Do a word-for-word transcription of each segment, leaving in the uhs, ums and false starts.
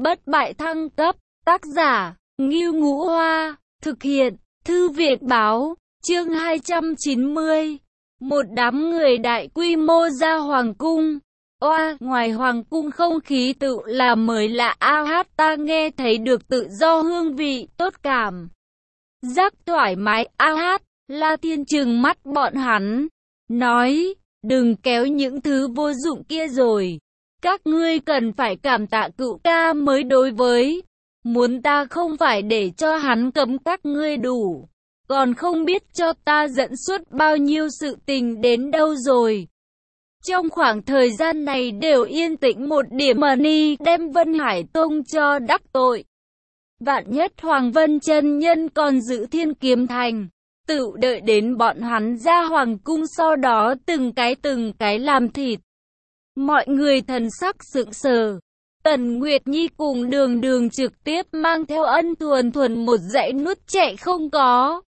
bất bại thăng cấp, tác giả, Ngưu Ngũ Hoa, thực hiện, Thư viện Báo, chương hai trăm chín mươi. Một đám người đại quy mô ra hoàng cung. Oa, ngoài hoàng cung không khí tự là mới lạ a hát ta nghe thấy được tự do hương vị, tốt cảm. Giác thoải mái a hát, La Thiên trừng mắt bọn hắn, nói, đừng kéo những thứ vô dụng kia rồi. Các ngươi cần phải cảm tạ cựu ca mới đối với. Muốn ta không phải để cho hắn cấm các ngươi đủ. Còn không biết cho ta dẫn suốt bao nhiêu sự tình đến đâu rồi. Trong khoảng thời gian này đều yên tĩnh một điểm mà ni đem Vân Hải Tông cho đắc tội. Vạn nhất Hoàng Vân chân nhân còn giữ Thiên Kiếm Thành. Tự đợi đến bọn hắn ra hoàng cung sau đó từng cái từng cái làm thịt. Mọi người thần sắc sững sờ. Tần Nguyệt Nhi cùng Đường Đường trực tiếp mang theo Ân Thuần Thuần một dãy nút chạy không có.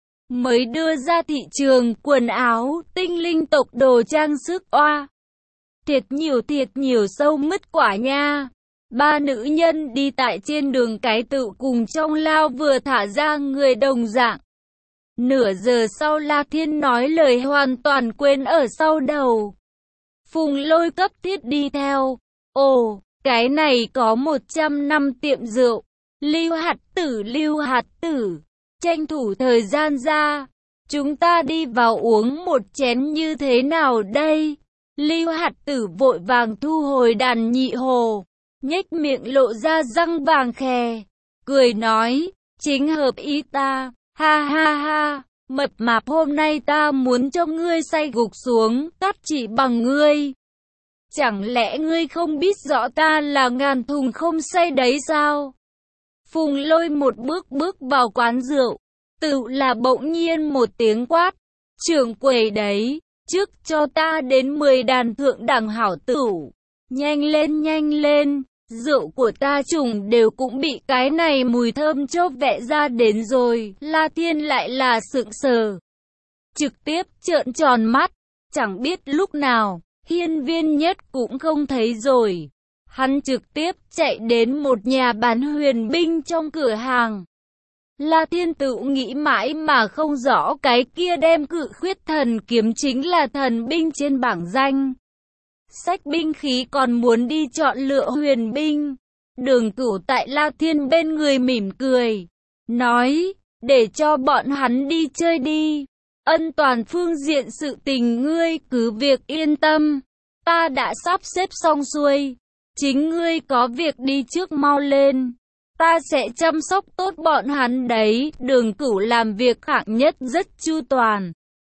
Mới đưa ra thị trường quần áo, tinh linh tộc đồ trang sức oa. Thiệt nhiều thiệt nhiều sâu mứt quả nha. Ba nữ nhân đi tại trên đường cái tự cùng trong lao vừa thả ra người đồng dạng. Nửa giờ sau La Thiên nói lời hoàn toàn quên ở sau đầu. Phùng Lôi cấp thiết đi theo. Ồ, cái này có một trăm năm tiệm rượu. Lưu Hạt Tử, Lưu Hạt Tử, tranh thủ thời gian ra. Chúng ta đi vào uống một chén như thế nào đây? Lưu Hạt Tử vội vàng thu hồi đàn nhị hồ, nhếch miệng lộ ra răng vàng khè, cười nói, chính hợp ý ta, ha ha ha, mập mạp hôm nay ta muốn cho ngươi say gục xuống, tát chỉ bằng ngươi. Chẳng lẽ ngươi không biết rõ ta là ngàn thùng không say đấy sao? Phùng Lôi một bước bước vào quán rượu, tự là bỗng nhiên một tiếng quát, trưởng quầy đấy, trước cho ta đến mười đàn thượng đẳng hảo tửu, nhanh lên nhanh lên, rượu của ta trùng đều cũng bị cái này mùi thơm chốc vẽ ra đến rồi. La Thiên lại là sững sờ, trực tiếp trợn tròn mắt, chẳng biết lúc nào, Hiên Viên Nhất cũng không thấy rồi. Hắn trực tiếp chạy đến một nhà bán huyền binh trong cửa hàng. La Thiên tự nghĩ mãi mà không rõ cái kia đem Cự Khuyết Thần Kiếm chính là thần binh trên bảng danh. Sách binh khí còn muốn đi chọn lựa huyền binh. Đường Cửu tại La Thiên bên người mỉm cười, nói, để cho bọn hắn đi chơi đi. Ân toàn phương diện sự tình ngươi cứ việc yên tâm. Ta đã sắp xếp xong xuôi. Chính ngươi có việc đi trước mau lên. Ta sẽ chăm sóc tốt bọn hắn đấy. Đường Cửu làm việc hạng nhất rất chu toàn.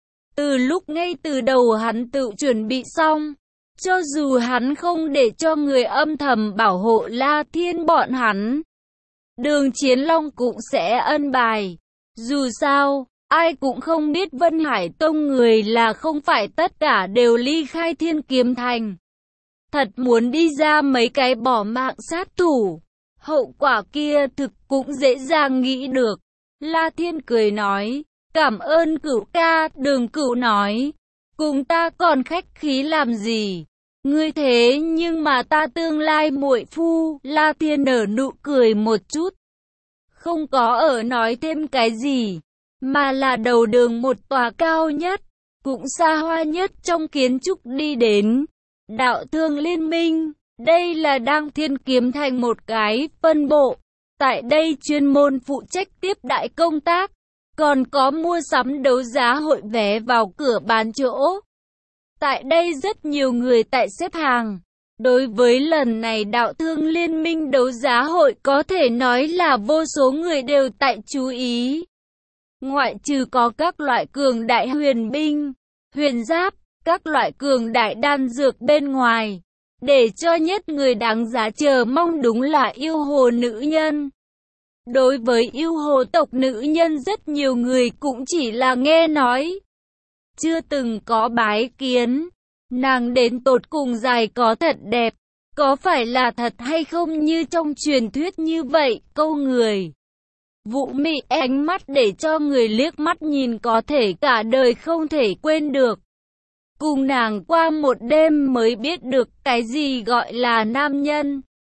Từ lúc ngay từ đầu hắn tự chuẩn bị xong. Cho dù hắn không để cho người âm thầm bảo hộ La Thiên bọn hắn, Đường Chiến Long cũng sẽ ân bài. Dù sao, ai cũng không biết Vân Hải Tông người là không phải tất cả đều ly khai Thiên Kiếm Thành. Thật muốn đi ra mấy cái bỏ mạng sát thủ, hậu quả kia thực cũng dễ dàng nghĩ được. La Thiên cười nói, cảm ơn Cửu ca. Đường Cửu nói, cùng ta còn khách khí làm gì? Ngươi thế nhưng mà ta tương lai muội phu. La Thiên nở nụ cười một chút, không có ở nói thêm cái gì, mà là đầu đường một tòa cao nhất, cũng xa hoa nhất trong kiến trúc đi đến. Đạo Thương Liên Minh, đây là đang Thiên Kiếm Thành một cái phân bộ, tại đây chuyên môn phụ trách tiếp đại công tác, còn có mua sắm đấu giá hội vé vào cửa bán chỗ. Tại đây rất nhiều người tại xếp hàng. Đối với lần này Đạo Thương Liên Minh đấu giá hội có thể nói là vô số người đều tại chú ý. Ngoại trừ có các loại cường đại huyền binh, huyền giáp, các loại cường đại đan dược bên ngoài. Để cho nhất người đáng giá chờ mong đúng là yêu hồ nữ nhân. Đối với yêu hồ tộc nữ nhân rất nhiều người cũng chỉ là nghe nói, chưa từng có bái kiến. Nàng đến tột cùng dài có thật đẹp, có phải là thật hay không như trong truyền thuyết như vậy, câu người. Vũ mị ánh mắt để cho người liếc mắt nhìn có thể cả đời không thể quên được. Cùng nàng qua một đêm mới biết được cái gì gọi là nam nhân.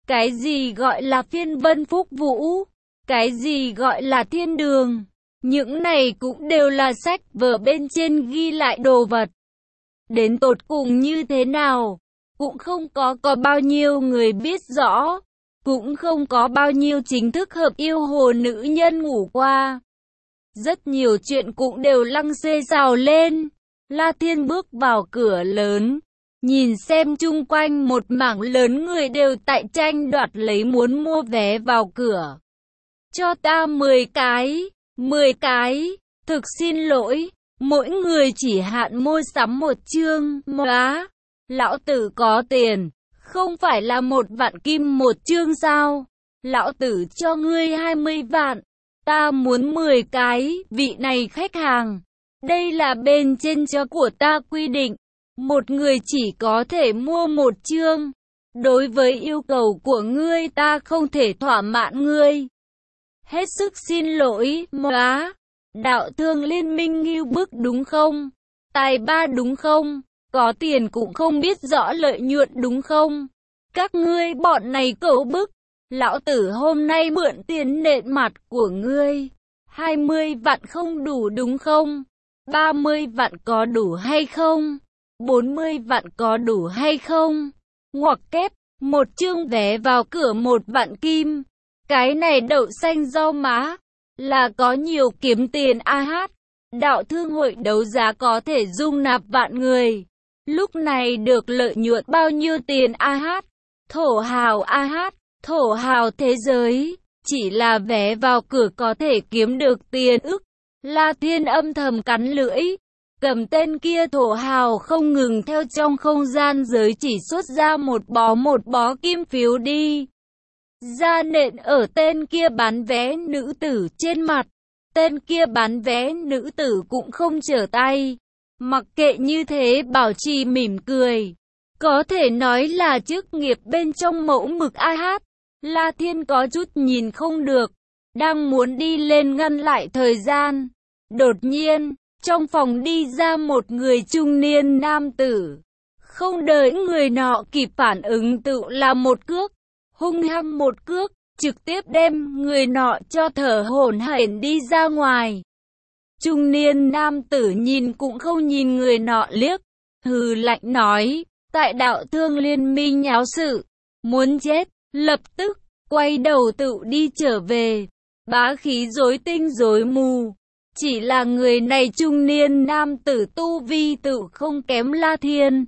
Cái gì gọi là phiên vân phúc vũ? Cái gì gọi là thiên đường? Những này cũng đều là sách vở bên trên ghi lại đồ vật. Đến tột cùng như thế nào? Cũng không có có bao nhiêu người biết rõ. Cũng không có bao nhiêu chính thức hợp yêu hồ nữ nhân ngủ qua. Rất nhiều chuyện cũng đều lăng xê xào lên. La Thiên bước vào cửa lớn. Nhìn xem chung quanh một mảng lớn người đều tại tranh đoạt lấy muốn mua vé vào cửa. Cho ta mười cái, mười cái, thực xin lỗi, mỗi người chỉ hạn mua sắm một chương, móa. Lão tử có tiền, không phải là một vạn kim một chương sao? Lão tử cho ngươi hai mươi vạn, ta muốn mười cái, vị này khách hàng. Đây là bên trên cho của ta quy định. Một người chỉ có thể mua một chương. Đối với yêu cầu của ngươi ta không thể thỏa mãn ngươi. Hết sức xin lỗi, móa. Đạo thương liên minh ngưu bức đúng không? Tài ba đúng không? Có tiền cũng không biết rõ lợi nhuận đúng không? Các ngươi bọn này cẩu bức. Lão tử hôm nay mượn tiền nện mặt của ngươi. hai mươi vạn không đủ đúng không? ba mươi vạn có đủ hay không? bốn mươi vạn có đủ hay không? Ngoặc kép, một chương vé vào cửa một vạn kim. Cái này đậu xanh rau má, là có nhiều kiếm tiền a hát. Đạo thương hội đấu giá có thể dung nạp vạn người. Lúc này được lợi nhuận bao nhiêu tiền a hát? Thổ hào a hát, thổ hào thế giới. Chỉ là vé vào cửa có thể kiếm được tiền ức. La Thiên âm thầm cắn lưỡi. Cầm tên kia thổ hào không ngừng theo trong không gian giới chỉ xuất ra một bó một bó kim phiếu đi. Ra nện ở tên kia bán vé nữ tử trên mặt. Tên kia bán vé nữ tử cũng không trở tay. Mặc kệ như thế bảo trì mỉm cười. Có thể nói là chức nghiệp bên trong mẫu mực a hát. La Thiên có chút nhìn không được. Đang muốn đi lên ngăn lại thời gian. Đột nhiên, trong phòng đi ra một người trung niên nam tử. Không đợi người nọ kịp phản ứng tự là một cước. Hung hăng một cước, trực tiếp đem người nọ cho thở hổn hển đi ra ngoài. Trung niên nam tử nhìn cũng không nhìn người nọ liếc. Hừ lạnh nói, tại đạo thương liên minh nháo sự. Muốn chết, lập tức, quay đầu tự đi trở về. Bá khí rối tinh rối mù. Chỉ là người này trung niên nam tử tu vi tự không kém La Thiên.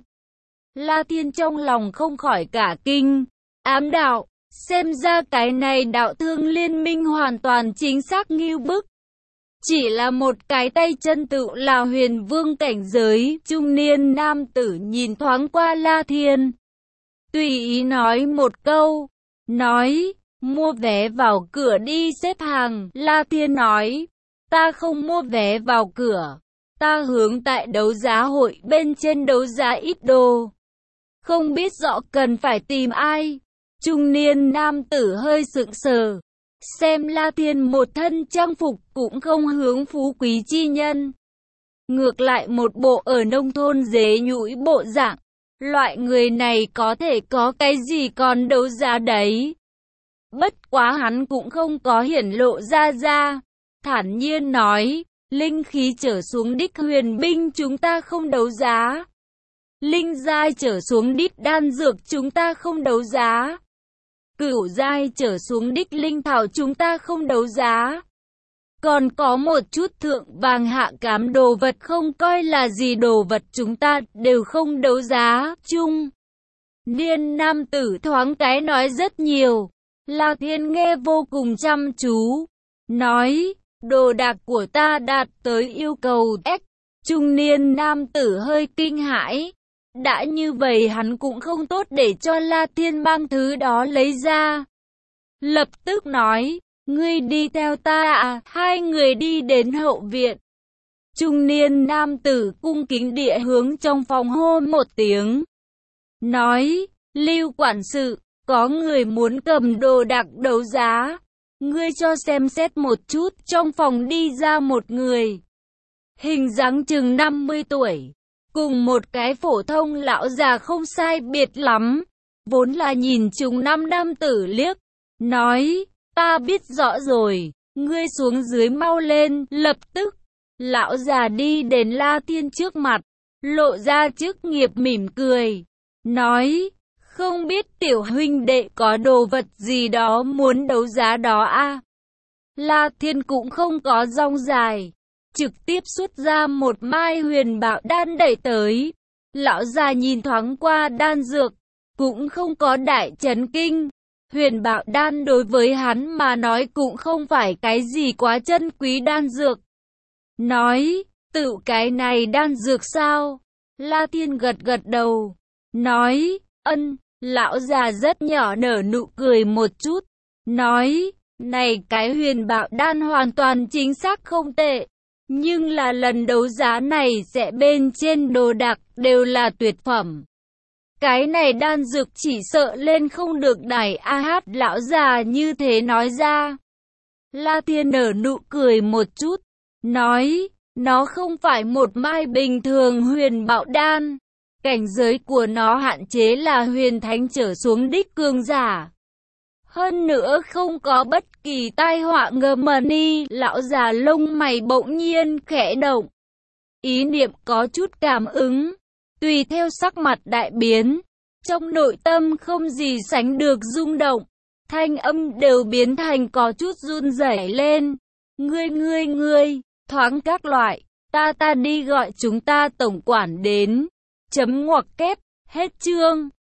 La Thiên trong lòng không khỏi cả kinh, ám đạo, xem ra cái này đạo thương liên minh hoàn toàn chính xác ngưu bức. Chỉ là một cái tay chân tự là huyền vương cảnh giới, trung niên nam tử nhìn thoáng qua La Thiên. Tùy ý nói một câu, nói, mua vé vào cửa đi xếp hàng, La Thiên nói. Ta không mua vé vào cửa. Ta hướng tại đấu giá hội bên trên đấu giá ít đồ. Không biết rõ cần phải tìm ai. Trung niên nam tử hơi sững sờ. Xem La Thiên một thân trang phục cũng không hướng phú quý chi nhân. Ngược lại một bộ ở nông thôn dế nhũi bộ dạng. Loại người này có thể có cái gì còn đấu giá đấy. Bất quá hắn cũng không có hiển lộ ra ra. Thản nhiên nói, linh khí trở xuống đích huyền binh chúng ta không đấu giá. Linh giai trở xuống đích đan dược chúng ta không đấu giá. Cửu giai trở xuống đích linh thảo chúng ta không đấu giá. Còn có một chút thượng vàng hạ cám đồ vật không coi là gì đồ vật chúng ta đều không đấu giá chung. Niên nam tử thoáng cái nói rất nhiều. La Thiên nghe vô cùng chăm chú. Nói, đồ đạc của ta đạt tới yêu cầu X. Trung niên nam tử hơi kinh hãi. Đã như vậy hắn cũng không tốt để cho La Thiên mang thứ đó lấy ra. Lập tức nói, ngươi đi theo ta à, hai người đi đến hậu viện. Trung niên nam tử cung kính địa hướng trong phòng hô một tiếng. Nói, Lưu quản sự, có người muốn cầm đồ đạc đấu giá. Ngươi cho xem xét một chút, trong phòng đi ra một người. Hình dáng chừng năm mươi tuổi. Cùng một cái phổ thông lão già không sai biệt lắm. vốn là nhìn chúng năm nam tử liếc, nói, ta biết rõ rồi, ngươi xuống dưới mau lên, lập tức. Lão già đi đến La Thiên trước mặt, lộ ra chức nghiệp mỉm cười, nói, không biết tiểu huynh đệ có đồ vật gì đó muốn đấu giá đó à? La Thiên cũng không có rong dài, trực tiếp xuất ra một mai huyền bảo đan đẩy tới. Lão già nhìn thoáng qua đan dược, cũng không có đại chấn kinh. Huyền bảo đan đối với hắn mà nói cũng không phải cái gì quá chân quý đan dược. Nói, tự cái này đan dược sao? La Thiên gật gật đầu, nói, ân. Lão già rất nhỏ nở nụ cười một chút, nói, này cái huyền bảo đan hoàn toàn chính xác không tệ, nhưng là lần đấu giá này sẽ bên trên đồ đạc đều là tuyệt phẩm. Cái này đan dược chỉ sợ lên không được đài a hát. Lão già như thế nói ra. La Thiên nở nụ cười một chút, nói, nó không phải một mai bình thường huyền bảo đan. Cảnh giới của nó hạn chế là huyền thánh trở xuống đích cường giả. Hơn nữa không có bất kỳ tai họa ngầm ni. Lão già lông mày bỗng nhiên khẽ động. Ý niệm có chút cảm ứng. Tùy theo sắc mặt đại biến. Trong nội tâm không gì sánh được rung động. Thanh âm đều biến thành có chút run rẩy lên. Ngươi ngươi ngươi, thoáng các loại. Ta ta đi gọi chúng ta tổng quản đến. Chấm ngoặc kép, hết chương.